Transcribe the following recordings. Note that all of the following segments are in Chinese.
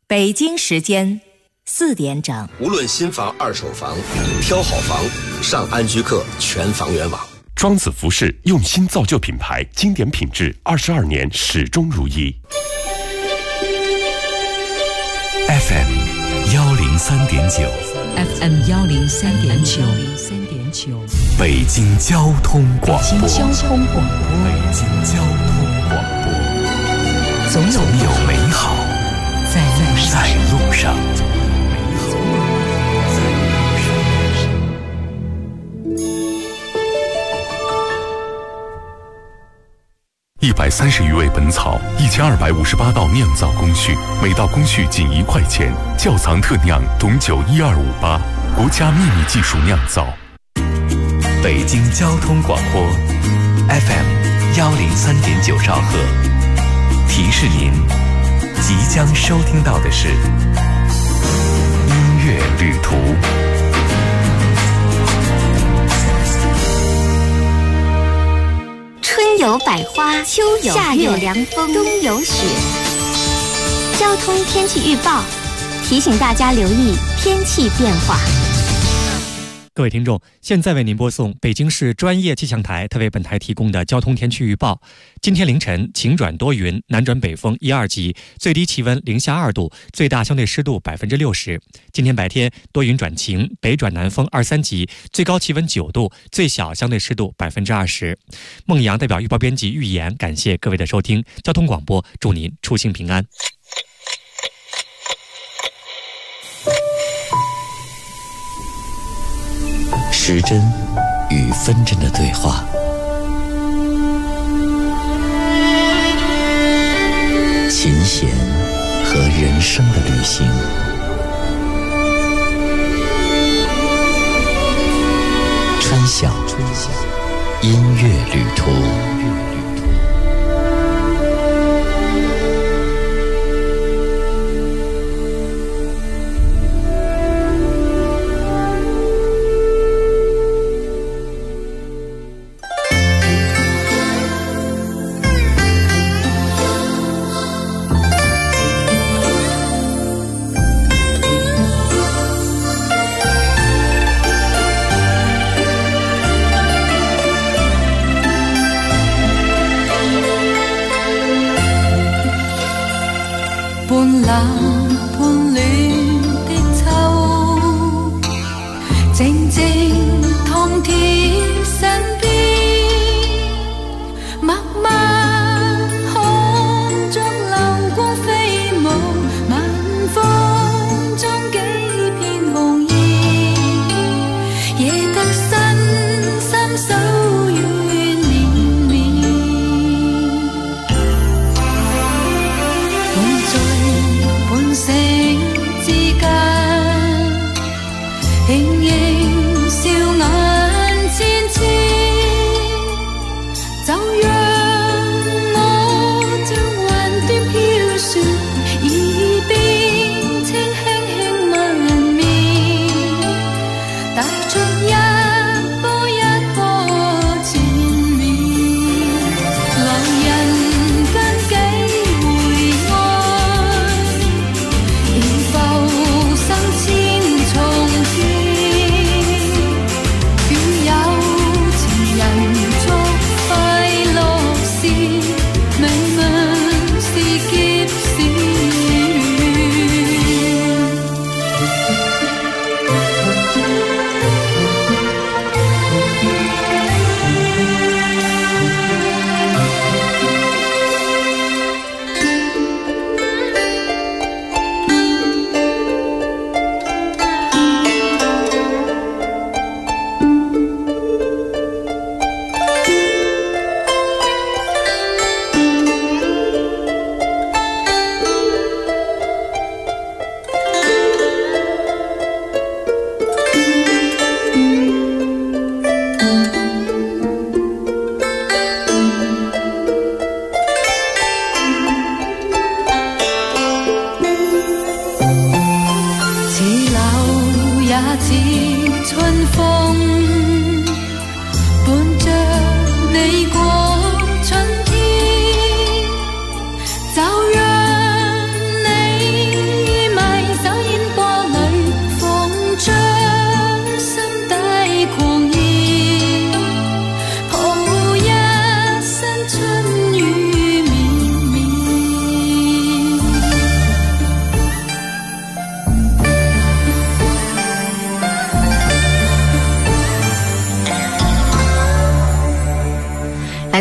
北京时间4点整。 无论新房、二手房，挑好房，上安居客全房源网。 庄子服饰用心造就品牌，经典品质，22年始终如一。 FM 103.9 FM 103.9 北京交通广播。 北京交通广播。 北京交通广播。总有美好在路上。130余味本草，1258道酿造工序，每道工序仅1块钱。窖藏特酿董酒12588，国家秘密技术酿造。北京交通广播 FM 103.9兆赫，提示您即将收听到的是音乐旅途。 春有百花，秋有夏有凉风，冬有雪。交通天气预报提醒大家留意天气变化。 各位听众，现在为您播送北京市专业气象台特为本台提供的交通天气预报。今天凌晨晴转多云，南转北风1、2级，最低气温0下2度，最大相对湿度60%。今天白天多云转晴，北转南风2、3级，最高气温9度，最小相对湿度20%。孟阳代表预报编辑预言，感谢各位的收听。交通广播，祝您出行平安。 时针与分针的对话，琴弦和人生的旅行，春晓音乐旅途。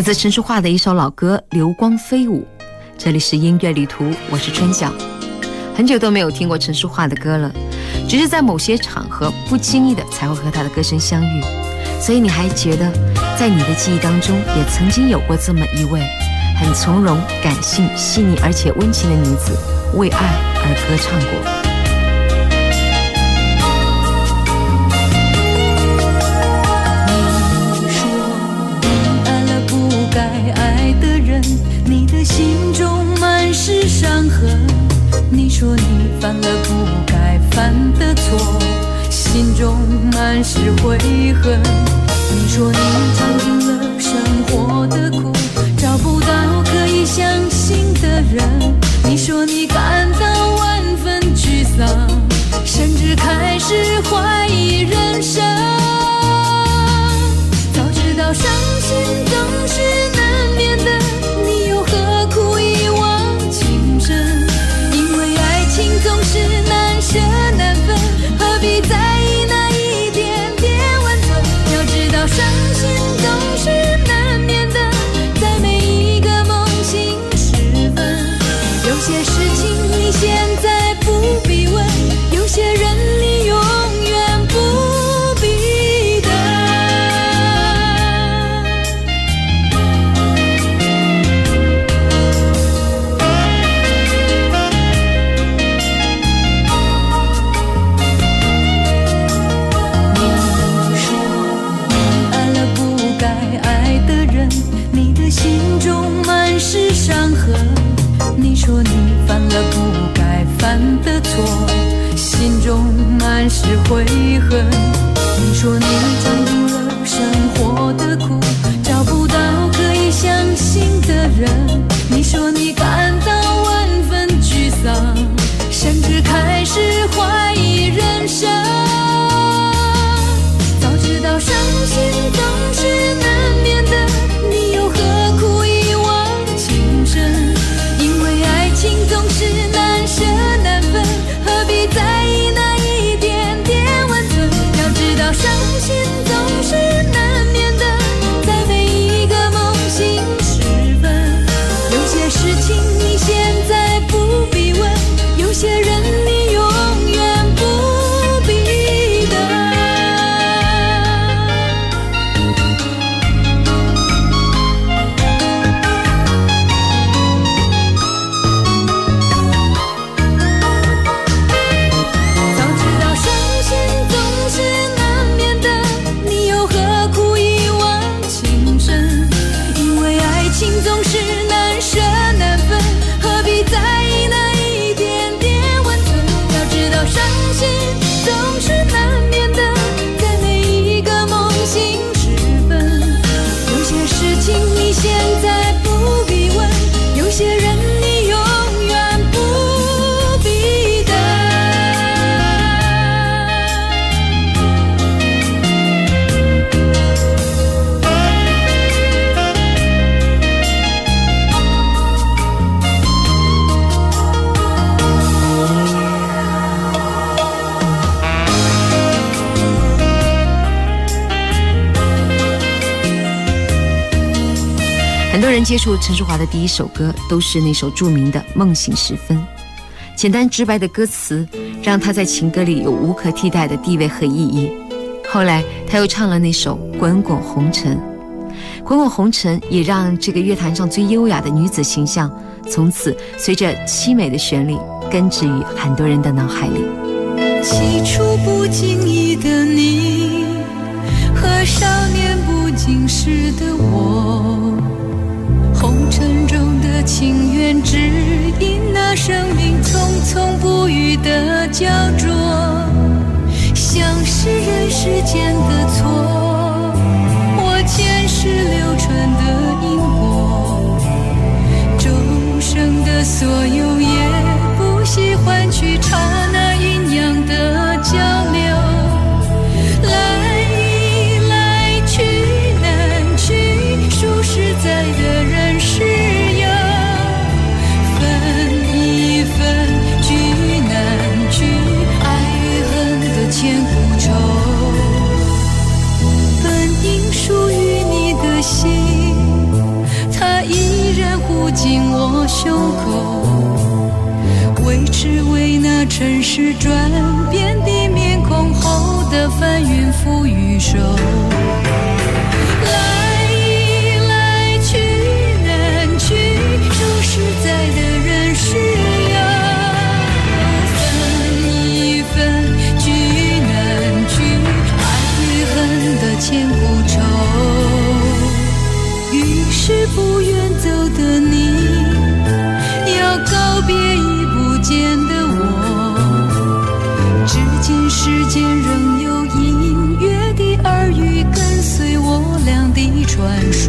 自陈淑桦的一首老歌《流光飞舞》。这里是音乐旅途，我是春晓。很久都没有听过陈淑桦的歌了，只是在某些场合不经意的才会和她的歌声相遇。所以你还觉得在你的记忆当中也曾经有过这么一位很从容、感性、细腻而且温情的女子，为爱而歌唱过。 你的心中满是伤痕，你说你犯了不该犯的错，心中满是悔恨。你说你尝尽了生活的苦，找不到可以相信的人。你说你感到万分沮丧，甚至开始怀疑人生。早知道伤心总是难免的，你又何苦一往情深？因为爱情总是难舍难分，何必在意那一点点温存？要知道伤心总是难免的，在每一个梦醒时分。有些事情你现在不必问，有些人你永远不必等。你说你犯了不该犯的错，心中满是悔恨。你说你尝尽了生活的苦，找不到可以相信的人。你说你感到万分沮丧，甚至开始怀疑人生。早知道伤心总是难免的，你又何苦一往情深？情总是难舍难分，何必在意那一点点温存？要知道伤心总是难免的，在每一个梦醒时分。有些事情你现在不必问，有些人你永远不必等。 很多人接触陈淑桦的第一首歌都是那首著名的《梦醒时分》，简单直白的歌词让她在情歌里有无可替代的地位和意义。后来她又唱了那首《滚滚红尘》，《滚滚红尘》也让这个乐坛上最优雅的女子形象从此随着凄美的旋律根植于很多人的脑海里。 起初不经意的你和少年不经事的我，红尘中的情缘只因那生命匆匆不语的焦灼，像是人世间的错，我前世流传的因果，众生的所有也不惜换取刹那阴阳的交流，来一来去难去，数实在的人世有，分一分聚难聚，爱与恨的千古愁，本应属于你的心胸口，维持为那尘世转变的面孔后的翻云覆雨手。来一来去难去，说实在的人是要分一分，聚难聚，爱与恨的千古愁。于是不愿走的你，要告别已不见的我，至今世间仍有隐约的耳语跟随我俩的传说。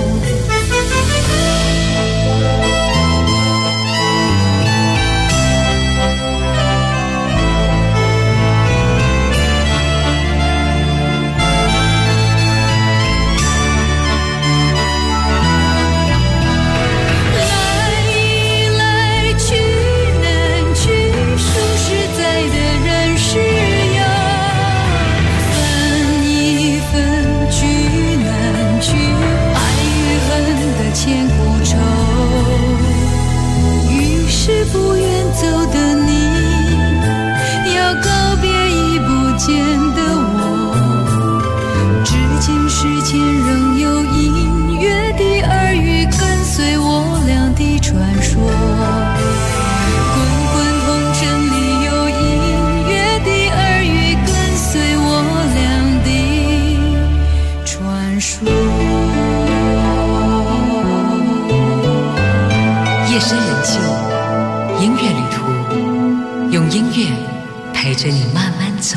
夜深人静，音乐旅途，用音乐陪着你慢慢走。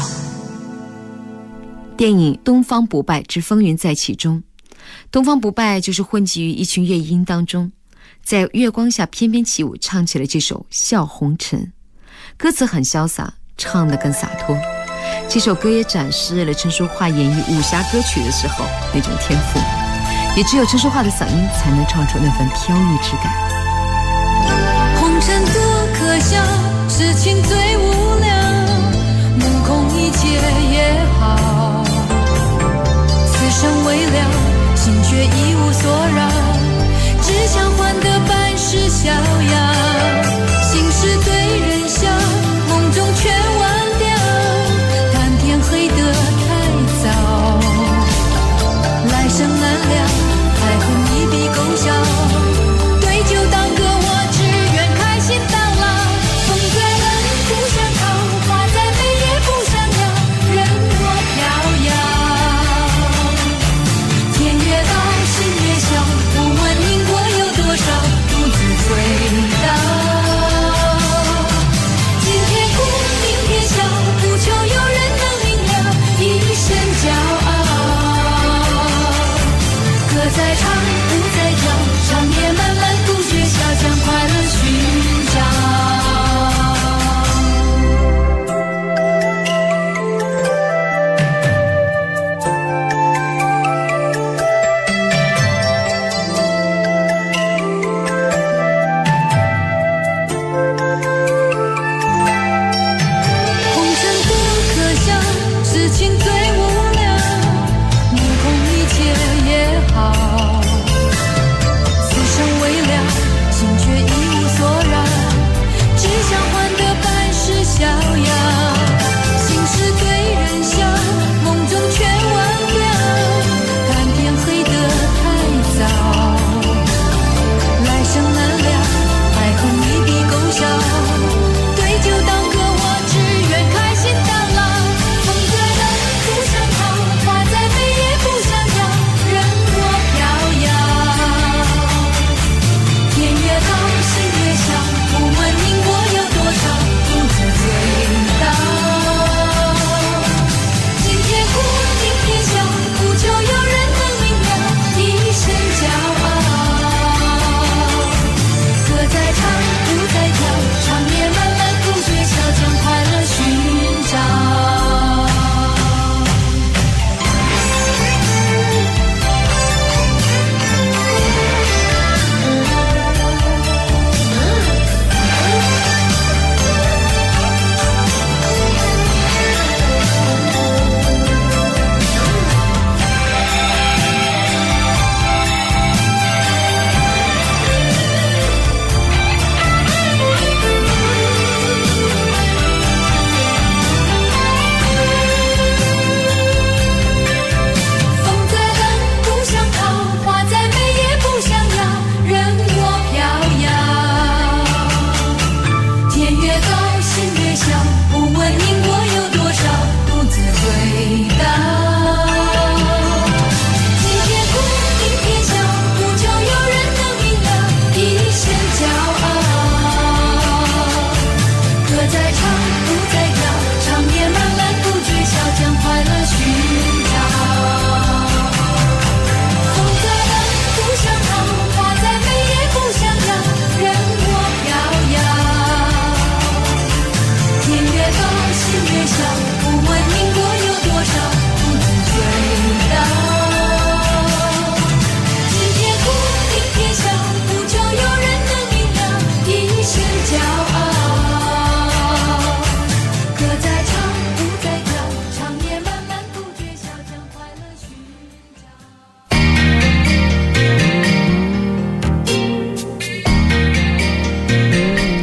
电影《东方不败之风云再起》中，东方不败就是混迹于一群乐音当中，在月光下翩翩起舞，唱起了这首《笑红尘》。歌词很潇洒，唱得更洒脱。这首歌也展示了陈淑桦演绎武侠歌曲的时候那种天赋，也只有陈淑桦的嗓音才能唱出那份飘逸之感。 红尘多可笑，痴情最无聊，目空一切也好，此生未了，心却一无所扰，只想换得半世逍遥，心事对人笑，梦中全忘掉，谈天黑得太早，来生难料，爱恨一笔勾销，对酒当歌，我只愿开心到老。风在冷不闪逃，花在美也不闪耀，人若飘摇，天越高心越小。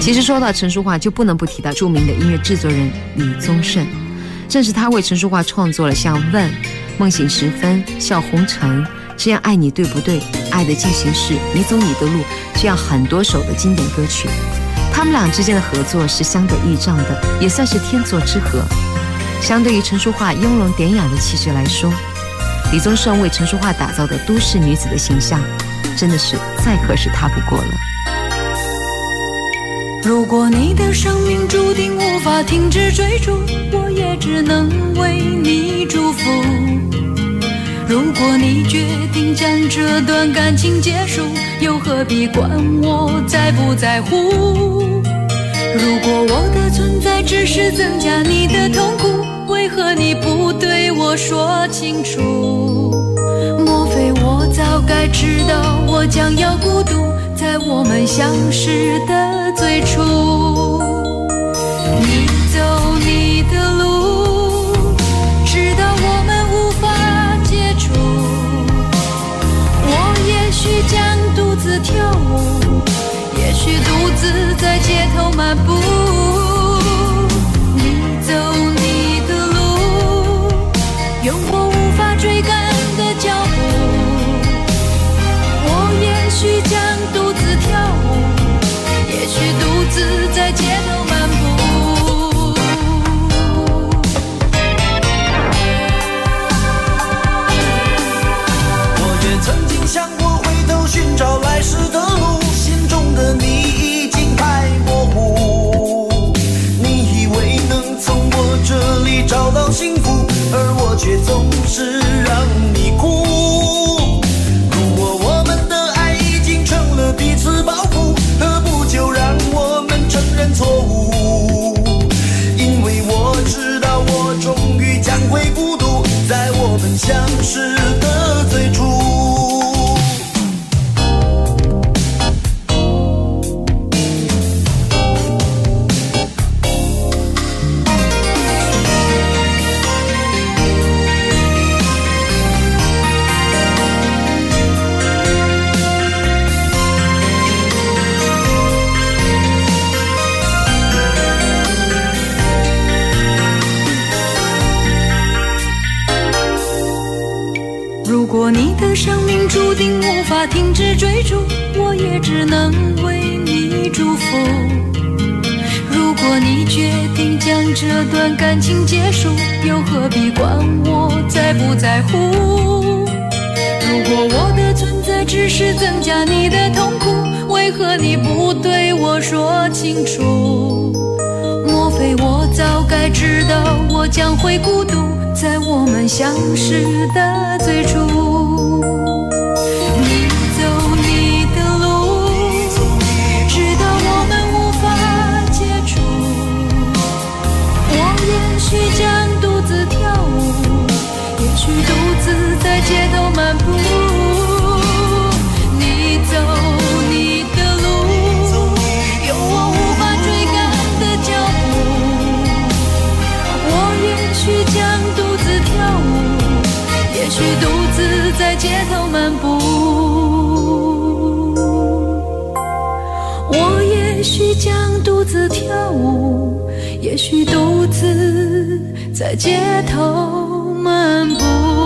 其实说到陈淑桦，就不能不提到著名的音乐制作人李宗盛。正是他为陈淑桦创作了像《问》《梦醒时分》《笑红尘》这样爱你对不对、爱的进行式、你走你的路这样很多首的经典歌曲。他们俩之间的合作是相得益彰的，也算是天作之合。相对于陈淑桦雍容典雅的气质来说，李宗盛为陈淑桦打造的都市女子的形象真的是再合适她不过了。 如果你的生命注定无法停止追逐，我也只能为你祝福。如果你决定将这段感情结束，又何必管我在不在乎？如果我的存在只是增加你的痛苦，为何你不对我说清楚？莫非我早该知道我将要孤独，在我们相识的最初。你走你的路，直到我们无法接触。我也许将独自跳舞，也许独自在街头漫步。你走你的路，用我无法追赶的脚步。我也许将独自跳舞，也许独自在街头漫步。 我也曾经想过回头寻找来时的路，心中的你已经太模糊。你以为能从我这里找到幸福，而我却总是让你哭。如果我们的爱已经成了彼此包袱，何不就让我们承认错误？因为我知道我终于将会孤独，在我们相识的最初。 如果你的生命注定无法停止追逐，我也只能为你祝福。如果你决定将这段感情结束，又何必管我在不在乎？如果我的存在只是增加你的痛苦，为何你不对我说清楚？莫非我早该知道我将会孤独，在我们相识的最初。你走你的路，直到我们无法接触。我也许将独自跳舞，也许独自在街头漫步。你走你的路，有我无法追赶的脚步。我也许将独自跳舞，也许独自在街头漫步。我也许将独自跳舞，也许独自在街头漫步。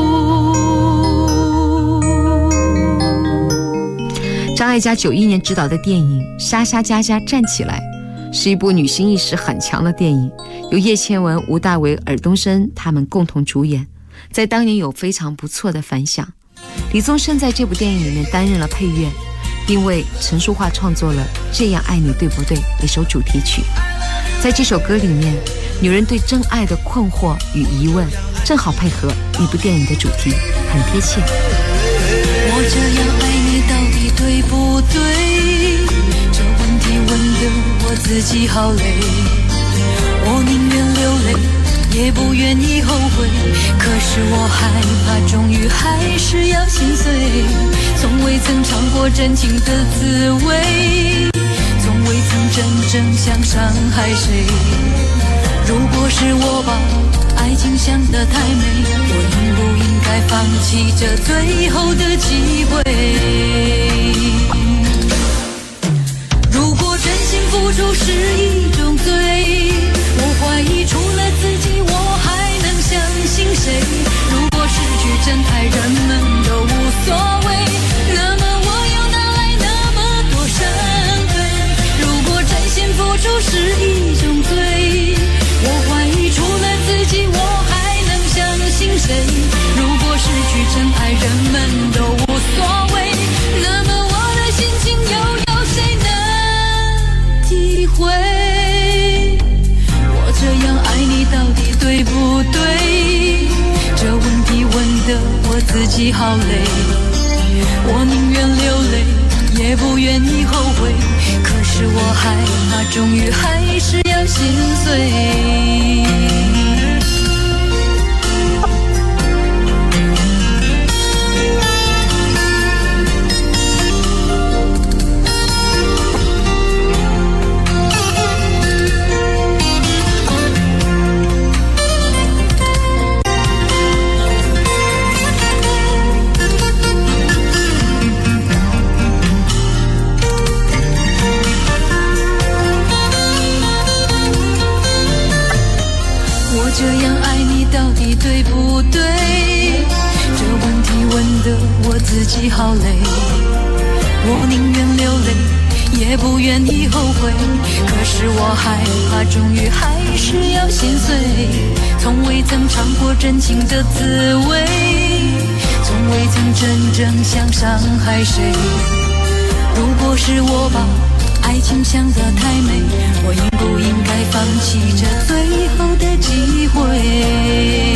张艾嘉91年执导的电影《莎莎佳佳站起来》是一部女性意识很强的电影，由叶倩文、吴大维、尔冬升他们共同主演，在当年有非常不错的反响。李宗盛在这部电影里面担任了配乐，并为陈淑桦创作了《这样爱你对不对》一首主题曲。在这首歌里面，女人对真爱的困惑与疑问正好配合一部电影的主题，很贴切。 我这样爱你到底对不对？这问题问得我自己好累，我宁愿流泪也不愿意后悔，可是我害怕终于还是要心碎，从未曾尝过真情的滋味，从未曾真正想伤害谁。如果是我把爱情想得太美，我应不应该放弃这最后的机会？如果真心付出是出是一种罪。我怀疑除了自己，我还能相信谁？如果失去真爱，人们都无所谓，那么我的心情又有谁能体会？我这样爱你到底对不对？这问题问得我自己好累，我宁愿流泪也不愿意后悔，可是我害怕终于还是要心碎。这样爱你到底对不对？这问题问得我自己好累，我宁愿流泪也不愿意后悔，可是我害怕终于还是要心碎。从未曾尝过真情的滋味，从未曾真正想伤害谁。如果是我把爱情想得太美，我应不应该放弃这最后的机会？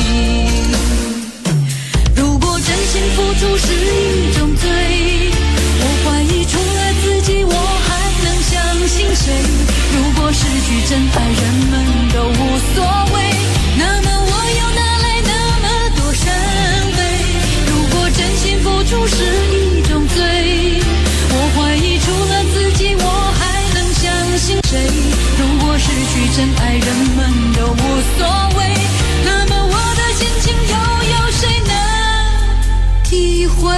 如果真心付出是一种罪，我怀疑除了自己，我还能相信谁？如果失去真爱，人们都无所谓，那么我又哪来那么多伤悲？如果真心付出是一种罪，我怀疑除了自己，我还能相信谁？如果失去真爱，人们都无所谓，那么我的心情又有谁能体会？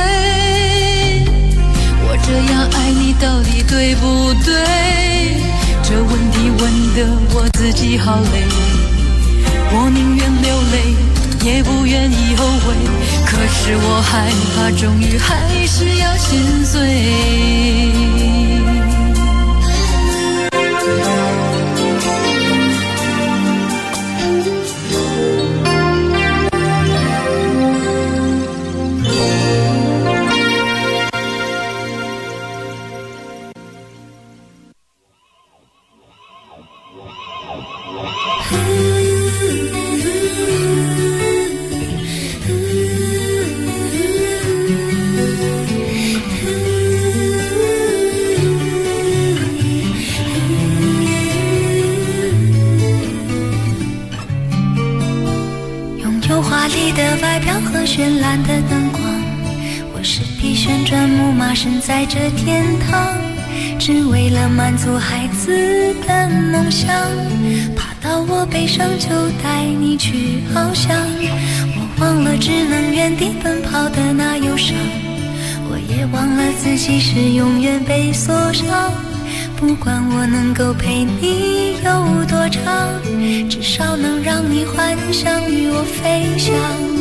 我这样爱你到底对不对？这问题问得我自己好累，我宁愿流泪也不愿意后悔，可是我害怕终于还是要心碎。 绚烂的灯光，我是匹旋转木马，身在这天堂，只为了满足孩子的梦想。爬到我背上就带你去翱翔，我忘了只能原地奔跑的那忧伤，我也忘了自己是永远被锁上。不管我能够陪你有多长，至少能让你幻想与我飞翔。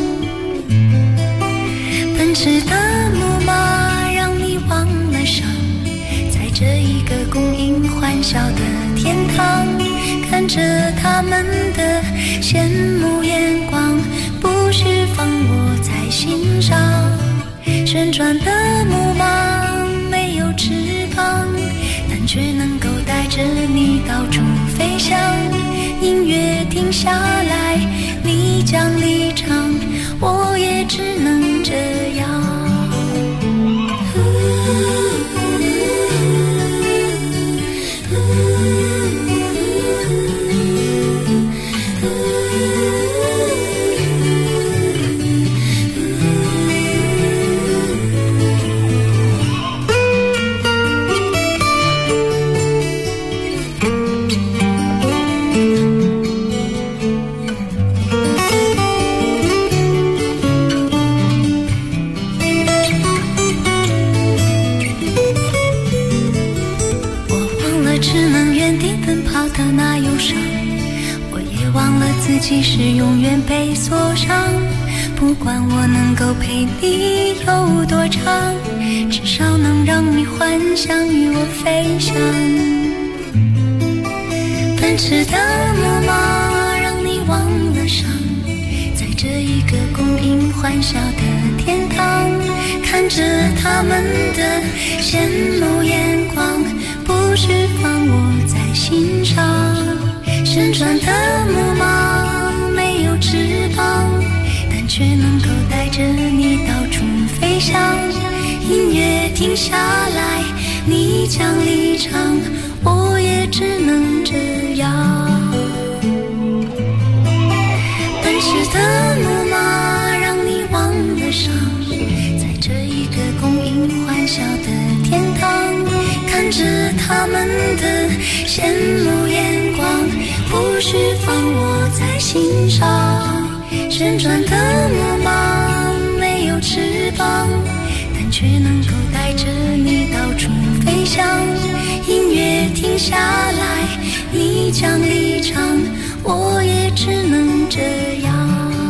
奔驰的木马让你忘了伤，在这一个供应欢笑的天堂，看着他们的羡慕眼光，不需放我在心上。旋转的木马没有翅膀，但却能够带着你到处飞翔。音乐停下来，你将离场，我也只能这样。自己是永远被锁上，不管我能够陪你有多长，至少能让你幻想与我飞翔。 奔驰的木马让你忘了伤，在这一个供应欢笑的天堂，看着他们的羡慕眼光，不需放我在心上。旋转的木马没有翅膀，但却能够带着你到处飞翔。音乐停下来，你将离场，我也只能这样。奔驰的木马让你忘了伤，在这一个供应欢笑的天堂，看着他们的羡慕眼光，不需放我在心上。旋转的木马没有翅膀，但却能够带着你到处飞翔。音乐停下来，你将离场，我也只能这样。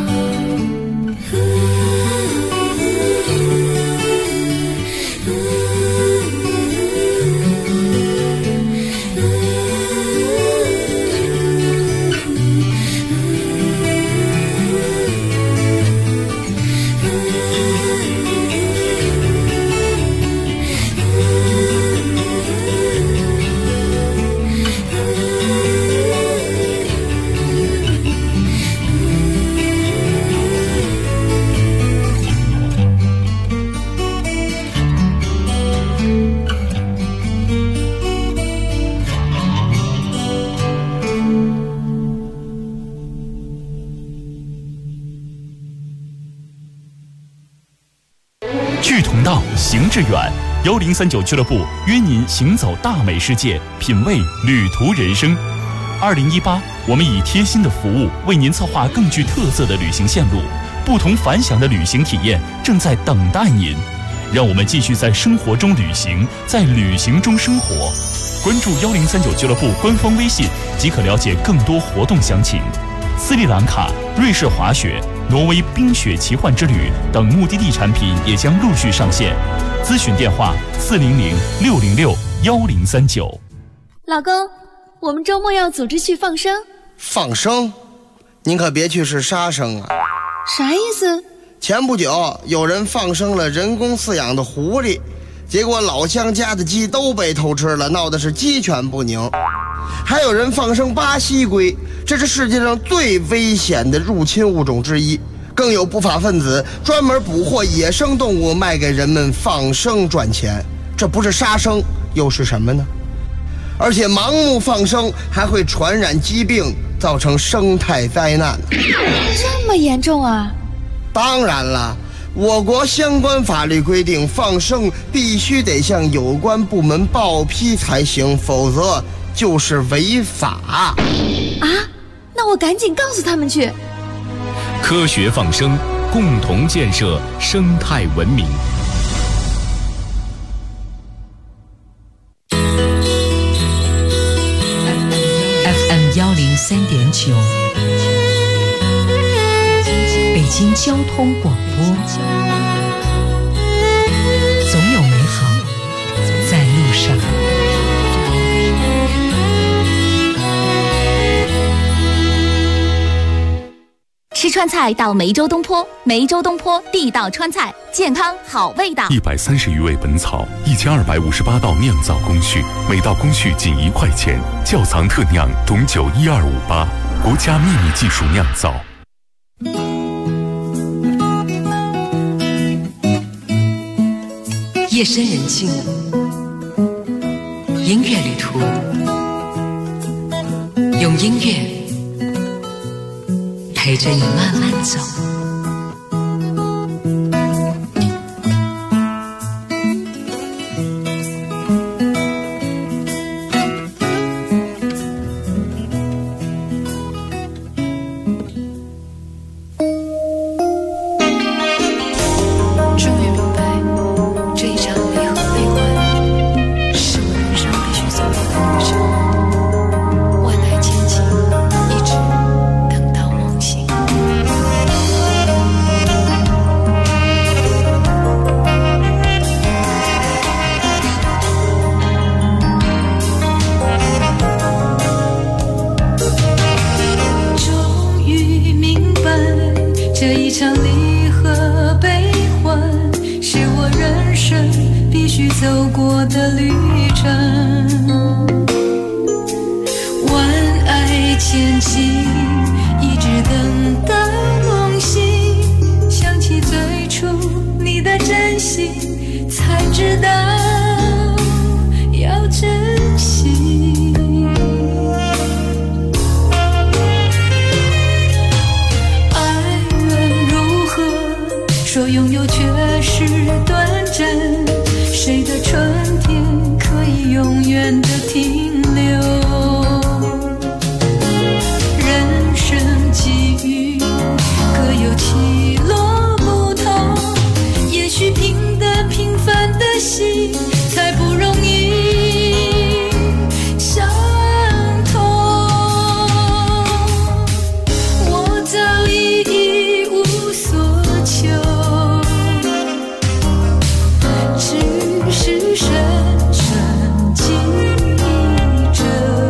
志同道，行致远。1039俱乐部约您行走大美世界，品味旅途人生。2018，我们以贴心的服务为您策划更具特色的旅行线路，不同凡响的旅行体验正在等待您。让我们继续在生活中旅行，在旅行中生活。关注1039俱乐部官方微信即可了解更多活动详情。斯里兰卡、瑞士滑雪、挪威冰雪奇幻之旅等目的地产品也将陆续上线。咨询电话400-606-1039。 老公，我们周末要组织去放生。 放生？您可别去是杀生啊！ 啥意思？ 前不久有人放生了人工饲养的狐狸，结果老乡家的鸡都被偷吃了，闹得是鸡犬不宁。还有人放生巴西龟，这是世界上最危险的入侵物种之一。更有不法分子专门捕获野生动物卖给人们放生赚钱，这不是杀生又是什么呢？而且盲目放生还会传染疾病，造成生态灾难。 这么严重啊？ 当然了，我国相关法律规定，放生必须得向有关部门报批才行，否则就是违法。 啊？那我赶紧告诉他们去。 科学放生，共同建设生态文明。 FM 103.9，北京交通广播，总有美好在路上。 吃川菜到梅州东坡，梅州东坡地道川菜，健康好味道。 130余味本草，1258道酿造工序，每道工序仅1块钱。窖藏特酿董酒12588，国家秘密技术酿造。 夜深人静，音乐旅途，用音乐陪着你慢慢走。 终于明白，这一场离合悲欢是我人生必须走过的旅程。万籁千顷，一直等到梦醒。 强离合悲欢，是我人生必须走过的旅程。万爱千情，一直等到梦醒，想起最初你的真心，才知道要珍惜。爱人如何说拥有却是短暂，谁的春天可以永远的停留？人生际遇各有起落不同，也许平淡平凡的心才不容易相同。我早已一无所求，只是深深记着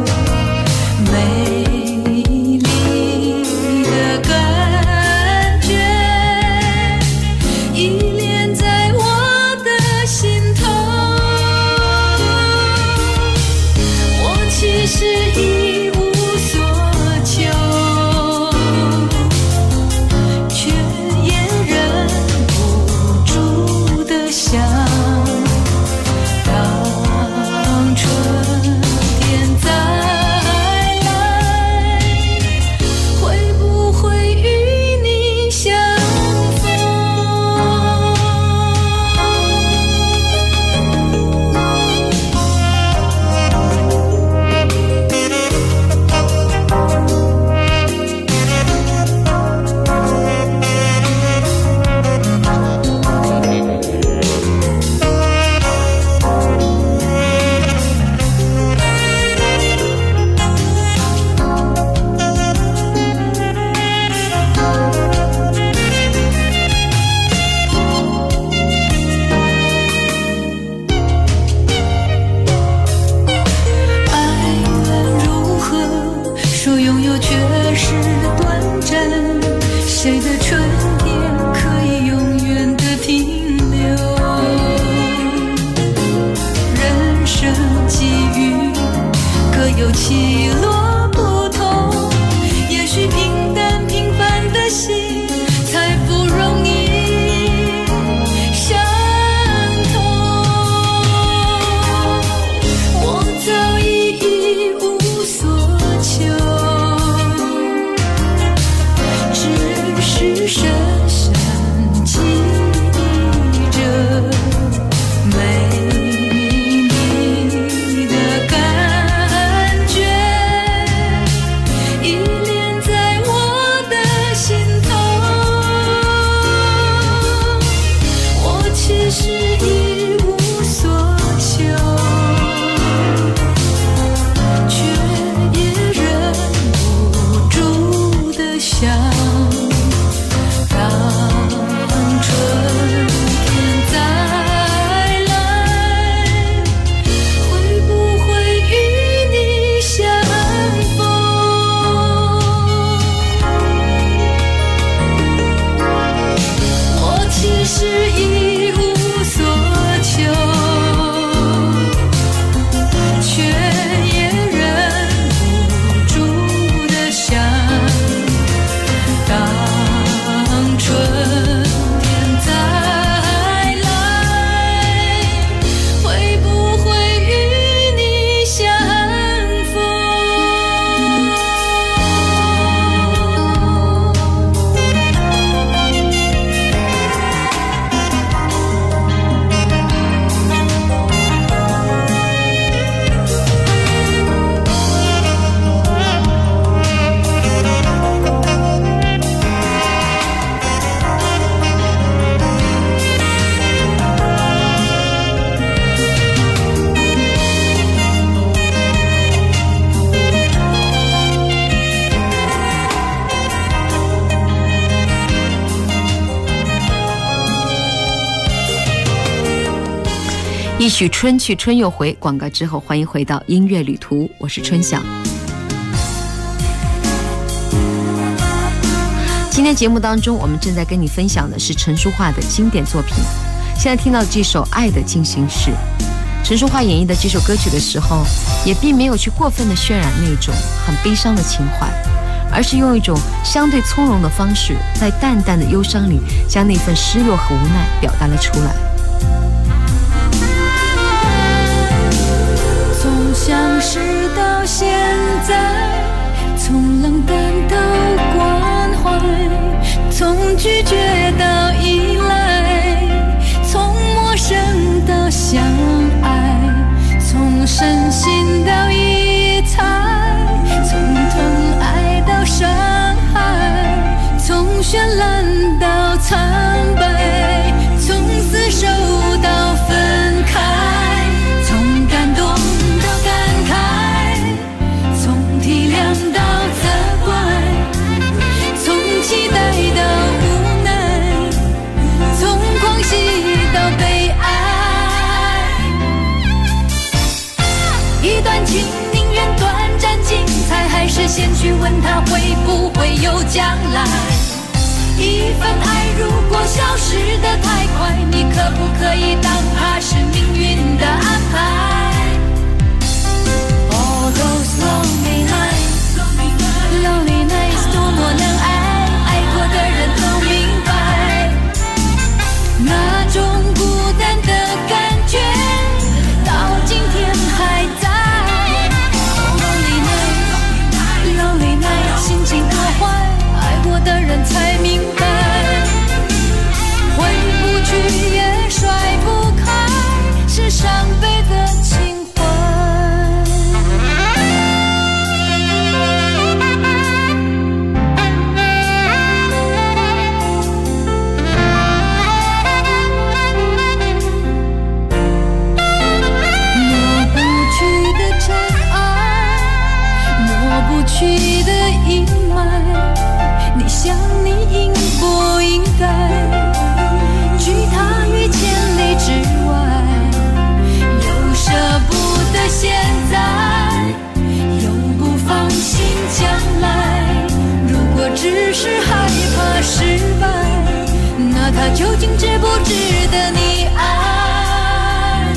美丽的感觉，依恋在我的心头。我其实一无所求，却也忍不住的想，当春天再来，会不会与你相逢？谁的春天可以永远的停留？人生际遇各有起落不同，也许平淡平凡的心才不容易相同。我早已一无所求，是深深记着美丽的感觉，依恋在我的心头。我其实一无所求，却也忍不住的想，当春天再来，会不会与你相逢？我其实一无所求，却也忍不住的想，当春天再来，会不会与你相逢？ 一曲春去春又回，广告之后欢迎回到音乐旅途，我是春晓。 今天节目当中，我们正在跟你分享的是陈淑桦的经典作品。现在听到这首《爱的进行式》，陈淑桦演绎的这首歌曲的时候，也并没有去过分的渲染那种很悲伤的情怀，而是用一种相对从容的方式，在淡淡的忧伤里，将那份失落和无奈表达了出来。 从相识到现在，从冷淡到关怀，从拒绝到依赖，从陌生到相爱，从深信到疑猜，从疼爱到伤害，从绚烂到苍白，从厮守到分开，从感动到感慨，从体谅到责怪，从期待到无奈，从狂喜到悲哀。一段情宁愿短暂精彩，还是先去问他会不会有将来？一份爱如果消失得太快，你可不可以当它是命运的安排？ All those lonely nights, lonely nights 多么能爱，爱过的人都明白，那种孤单的感觉到今天还在。Lonely nights 心情多坏，爱过的人才明白，回不去也甩不开，是伤悲的情怀。抹不去的尘埃，抹不去的阴霾，你想你应不应该拒他于千里之外？又舍不得现在，又不放心将来。如果只是害怕失败，那他究竟值不值得你爱？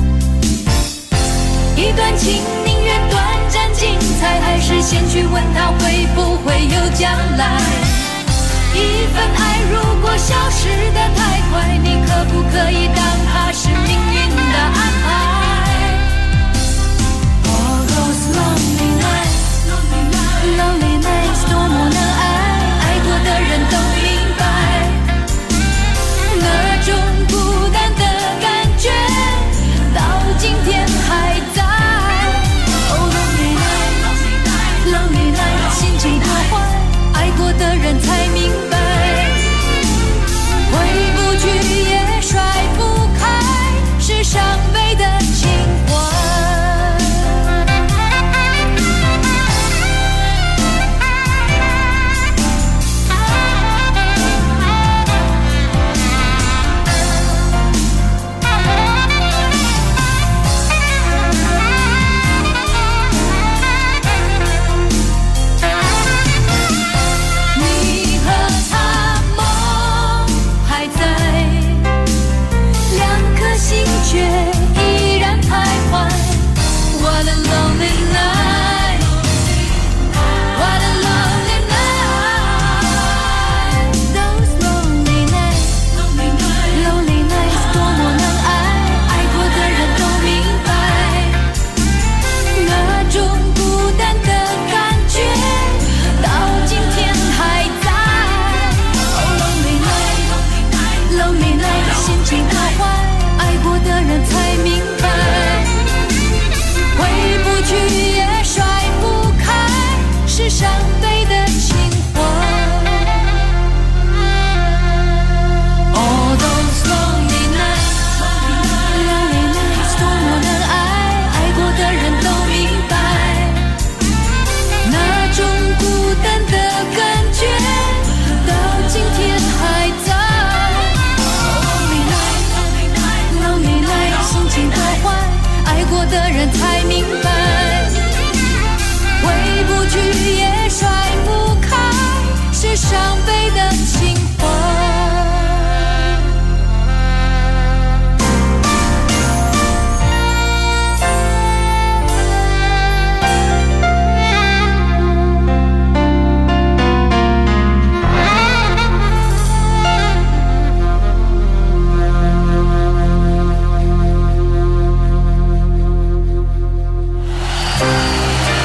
一段情宁愿短暂精彩，还是先去问他会不会有将来？一份爱如果消失得太快，你可不可以当它是命运的安排？ All those lonely nights, lonely nights 多么能爱，爱过的人都明白，那种孤单的感觉到今天还在。Oh lonely nights, lonely nights 心情多坏，爱过的人才明白，回不去也甩不开，是伤悲的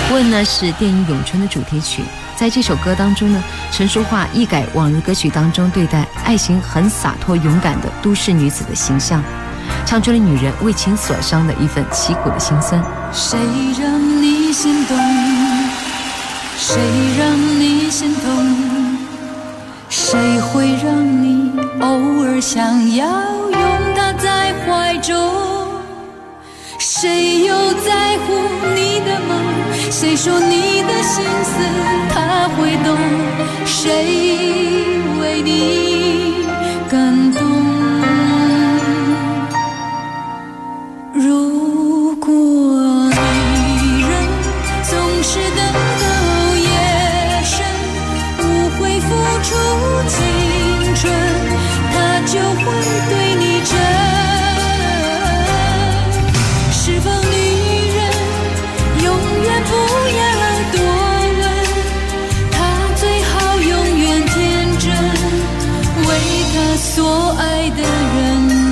问呢是电影《咏春》的主题曲，在这首歌当中呢，陈淑桦一改往日歌曲当中对待爱情很洒脱勇敢的都市女子的形象，唱出了女人为情所伤的一份凄苦的心酸。 谁让你心动？谁让你心痛？谁会让你偶尔想要拥她在怀中？谁又在乎你的梦？谁说你的心思他会懂？谁为你感动？如果女人总是等到夜深，不会付出青春，她就会对你真。是否女人永远不要多问，她最好永远天真，为她所爱的人。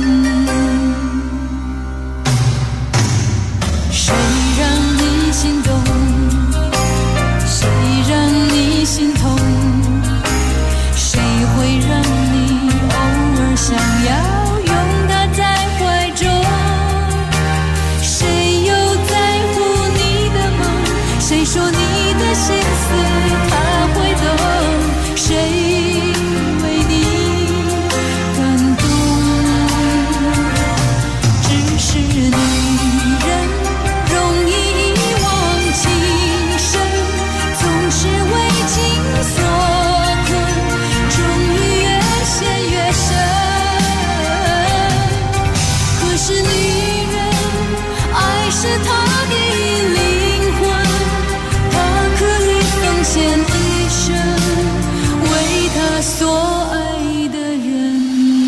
谁让你心动？谁让你心痛？谁会让你偶尔想要拥她在怀中？谁又在乎你的梦？谁说你的心思他会懂？谁为你感动？只是女人容易遗忘情深，总是为情所困，终于越陷越深。可是女人爱是她的灵魂，她可以奉献一生，为她所爱的人。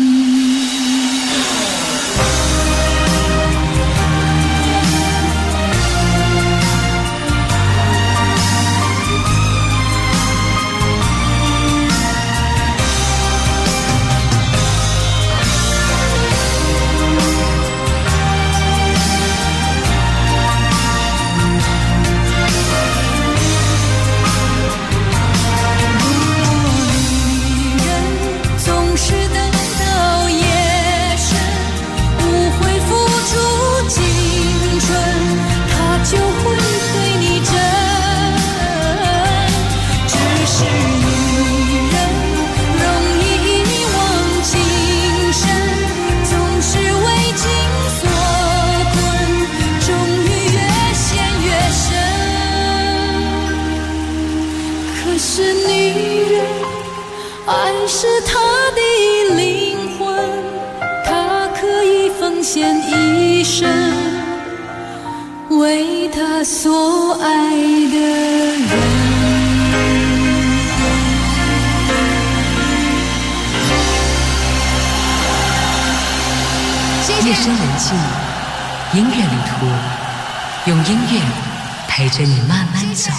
是她的灵魂，她可以奉献一生，为她所爱的人。 夜深人静，音乐旅途，用音乐陪着你慢慢走。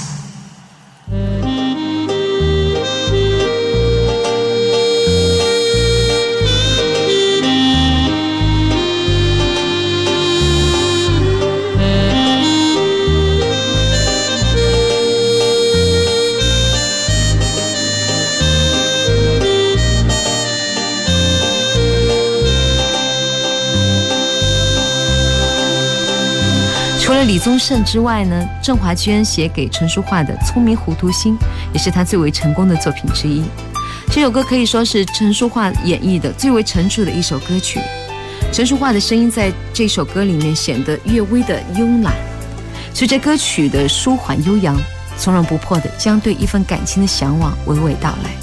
除了李宗盛之外呢，郑华娟写给陈淑桦的《聪明糊涂心》也是她最为成功的作品之一。这首歌可以说是陈淑桦演绎的最为成熟的一首歌曲。陈淑桦的声音在这首歌里面显得略微的慵懒，随着歌曲的舒缓悠扬，从容不迫地将对一份感情的向往娓娓道来。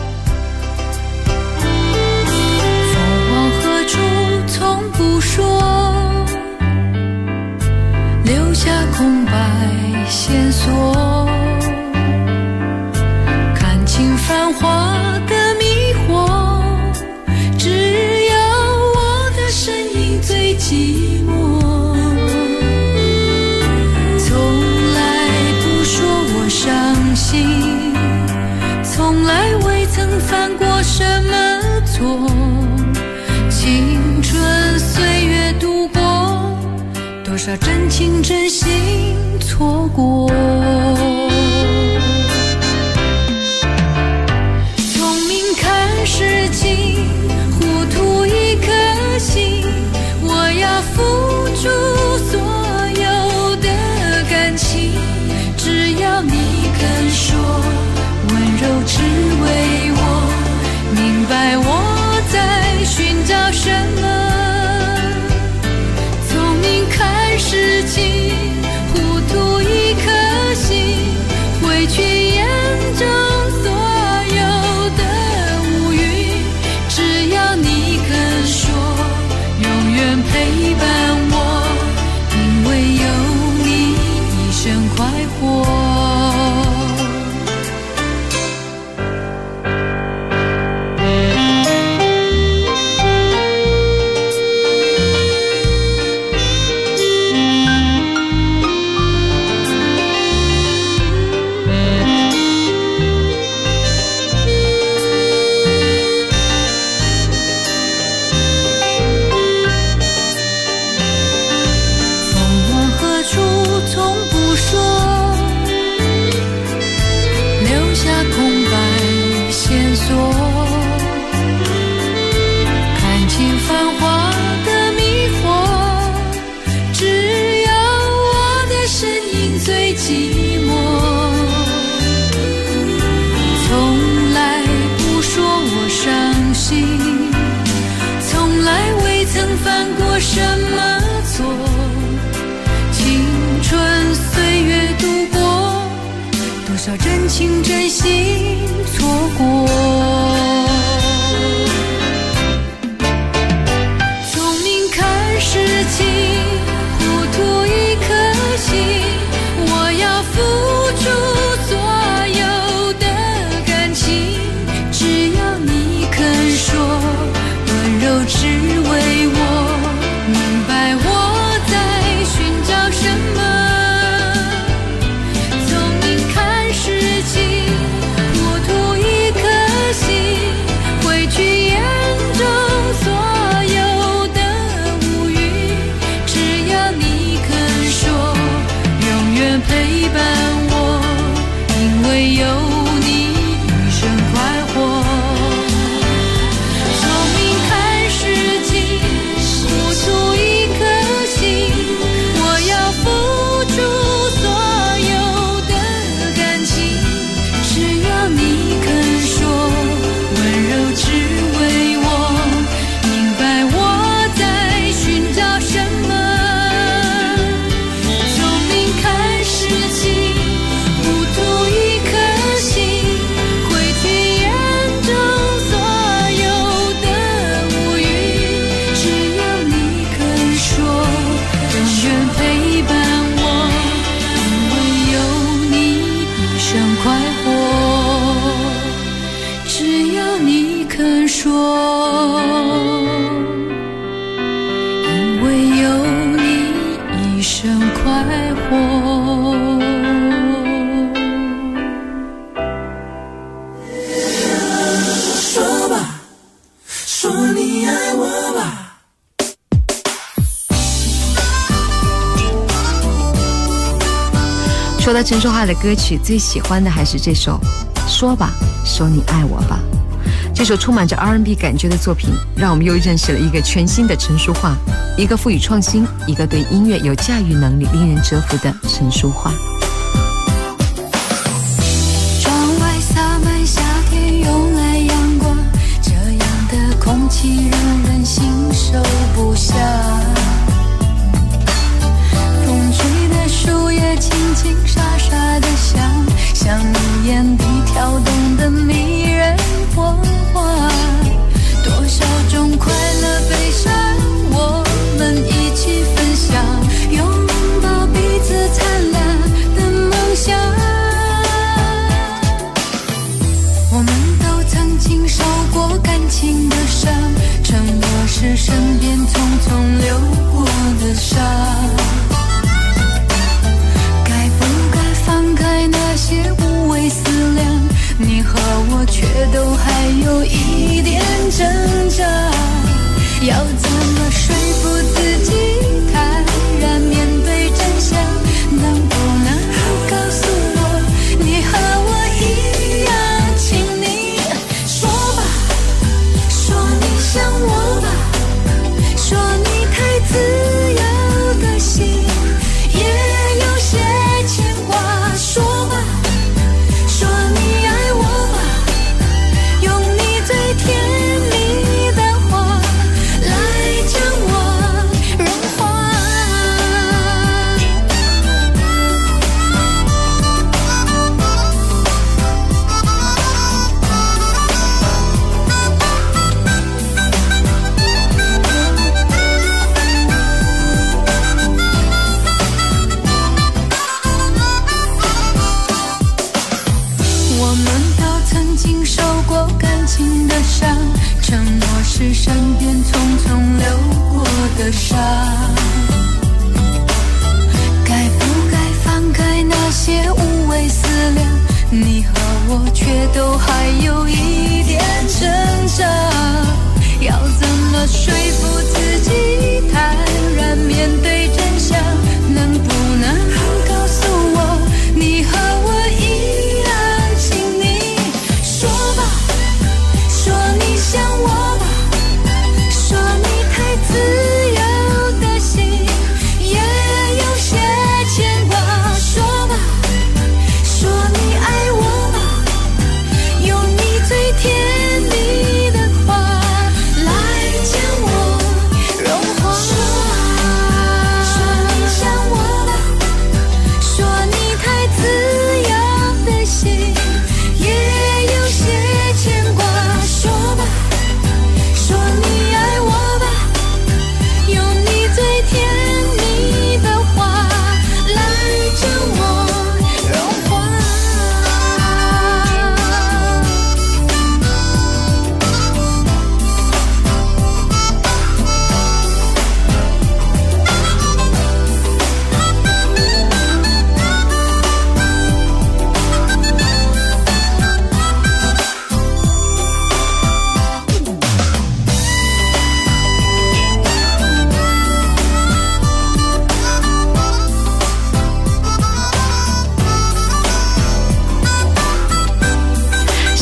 风往何处从不说，留下空白线索，看清繁华的迷惑，只要我的身影最寂寞。从来不说我伤心，从来未曾犯过什么错，青春岁月度过，多少真情真心错错过。聪明看事情，糊涂一颗心，我要付出所有的感情，只要你肯说，温柔只为我，明白我在寻找什么。聪明看事情，糊涂一颗心，会去验证所有的乌云，只要你肯说，永远陪伴我，因为有你一生快活。什么错？青春岁月度过，多少真情真心错过。聪明看事情，糊涂一颗心，我要付出所有的感情，只要你肯说，温柔只为我，明白我在寻找什么。聪明看事情，糊涂一颗心，会去验证所有的乌云，只要你肯说，永远陪伴我，因为有你一生快活。聪明看事情，糊涂一颗心，我要付出所有的感情，只要你肯说，温柔只为我，明白我在寻找什么。聪明看事情，糊涂一颗心，会去验证所有的乌云，只要你肯说，永远陪伴我，因为有你一生快活。只要你肯说，因为有你一生快活。 说吧，说你爱我吧。 说到陈淑桦的歌曲，最喜欢的还是这首《说吧，说你爱我吧》。这首充满着 R&B 感觉的作品，让我们又认识了一个全新的陈淑桦，一个富于创新，一个对音乐有驾驭能力、令人折服的陈淑桦。 窗外洒满夏天慵懒阳光，这样的空气让人心收不下。风吹的树叶轻轻沙沙的响，像你眼底跳动的迷人火花。多少种快乐悲伤，我们一起分享，拥抱彼此灿烂的梦想。我们都曾经受过感情的伤，承诺是身边匆匆流过的沙。该不该放开那些无谓思量，你和我却都还有一点挣扎。要怎么说服自己坦然面对真相，能不能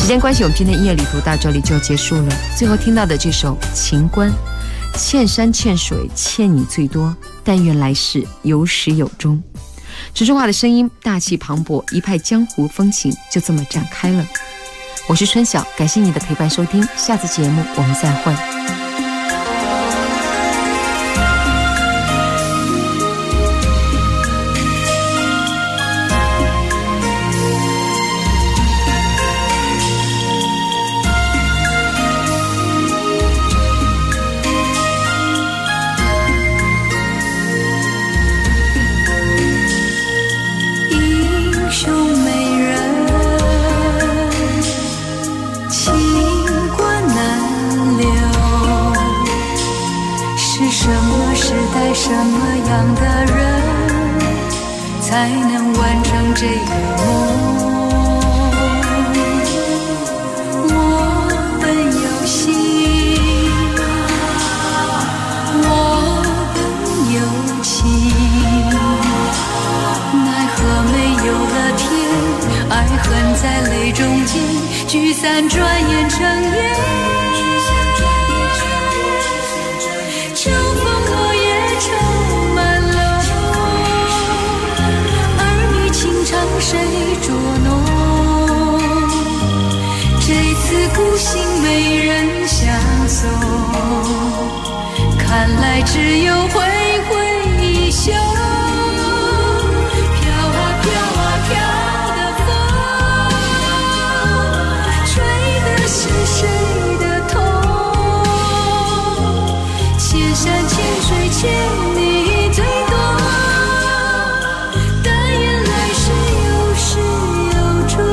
间关系，我们今天音乐旅途到这里就结束了。最后听到的这首《情关》，欠山欠水欠你最多，但愿来世有始有终。陈淑桦的声音大气磅礴，一派江湖风情就这么展开了。我是春晓，感谢你的陪伴收听，下次节目我们再会。 什么样的人才能完成这个梦？我本有心，我本有情，奈何没有了天，爱恨在泪中间，聚散转眼成烟。秋风落叶充满了，儿女情长谁捉弄？这次孤行没人相送，看来只有挥挥衣袖。飘啊飘啊飘的风，吹的是谁的痛？千山千水欠你最多，但愿来世有始有终。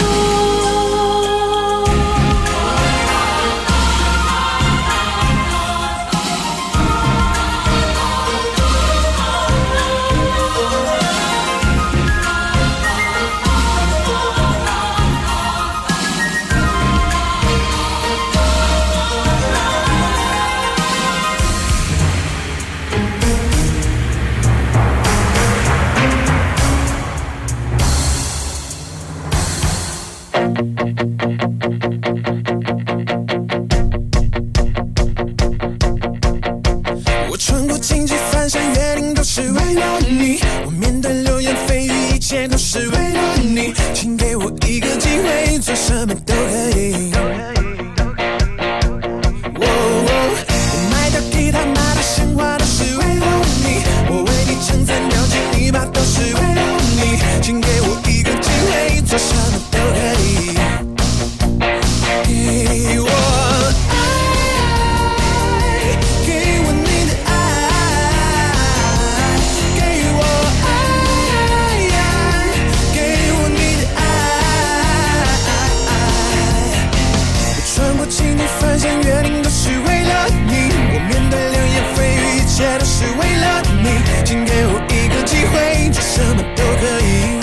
我穿过荆棘翻山越岭都是为了你，我面对流言蜚语一切都是为了你，请给我一个机会，做什么都可以。我卖掉吉他卖到鲜花都是为了你，我为你撑伞掉进泥巴都是为了你，请给我一个机会，做什么都可以。给我翻山越岭都是为了你，我面对流言蜚语一切都是为了你，请给我一个机会，做什么都可以。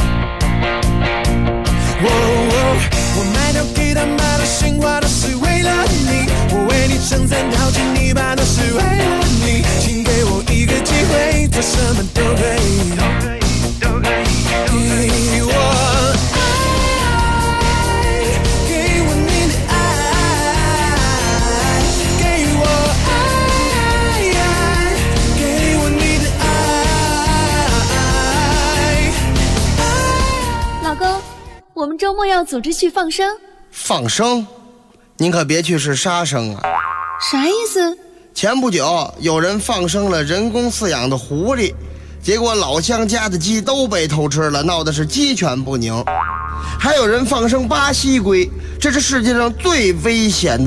我卖掉吉他卖到鲜花都是为了你，我为你撑伞掉进泥巴都是为了你，请给我一个机会，做什么都可以。给我我们周末要组织去放生。 放生？您可别去是杀生啊！ 啥意思？ 前不久有人放生了人工饲养的狐狸，结果老乡家的鸡都被偷吃了，闹的是鸡犬不宁。还有人放生巴西龟，这是世界上最危险的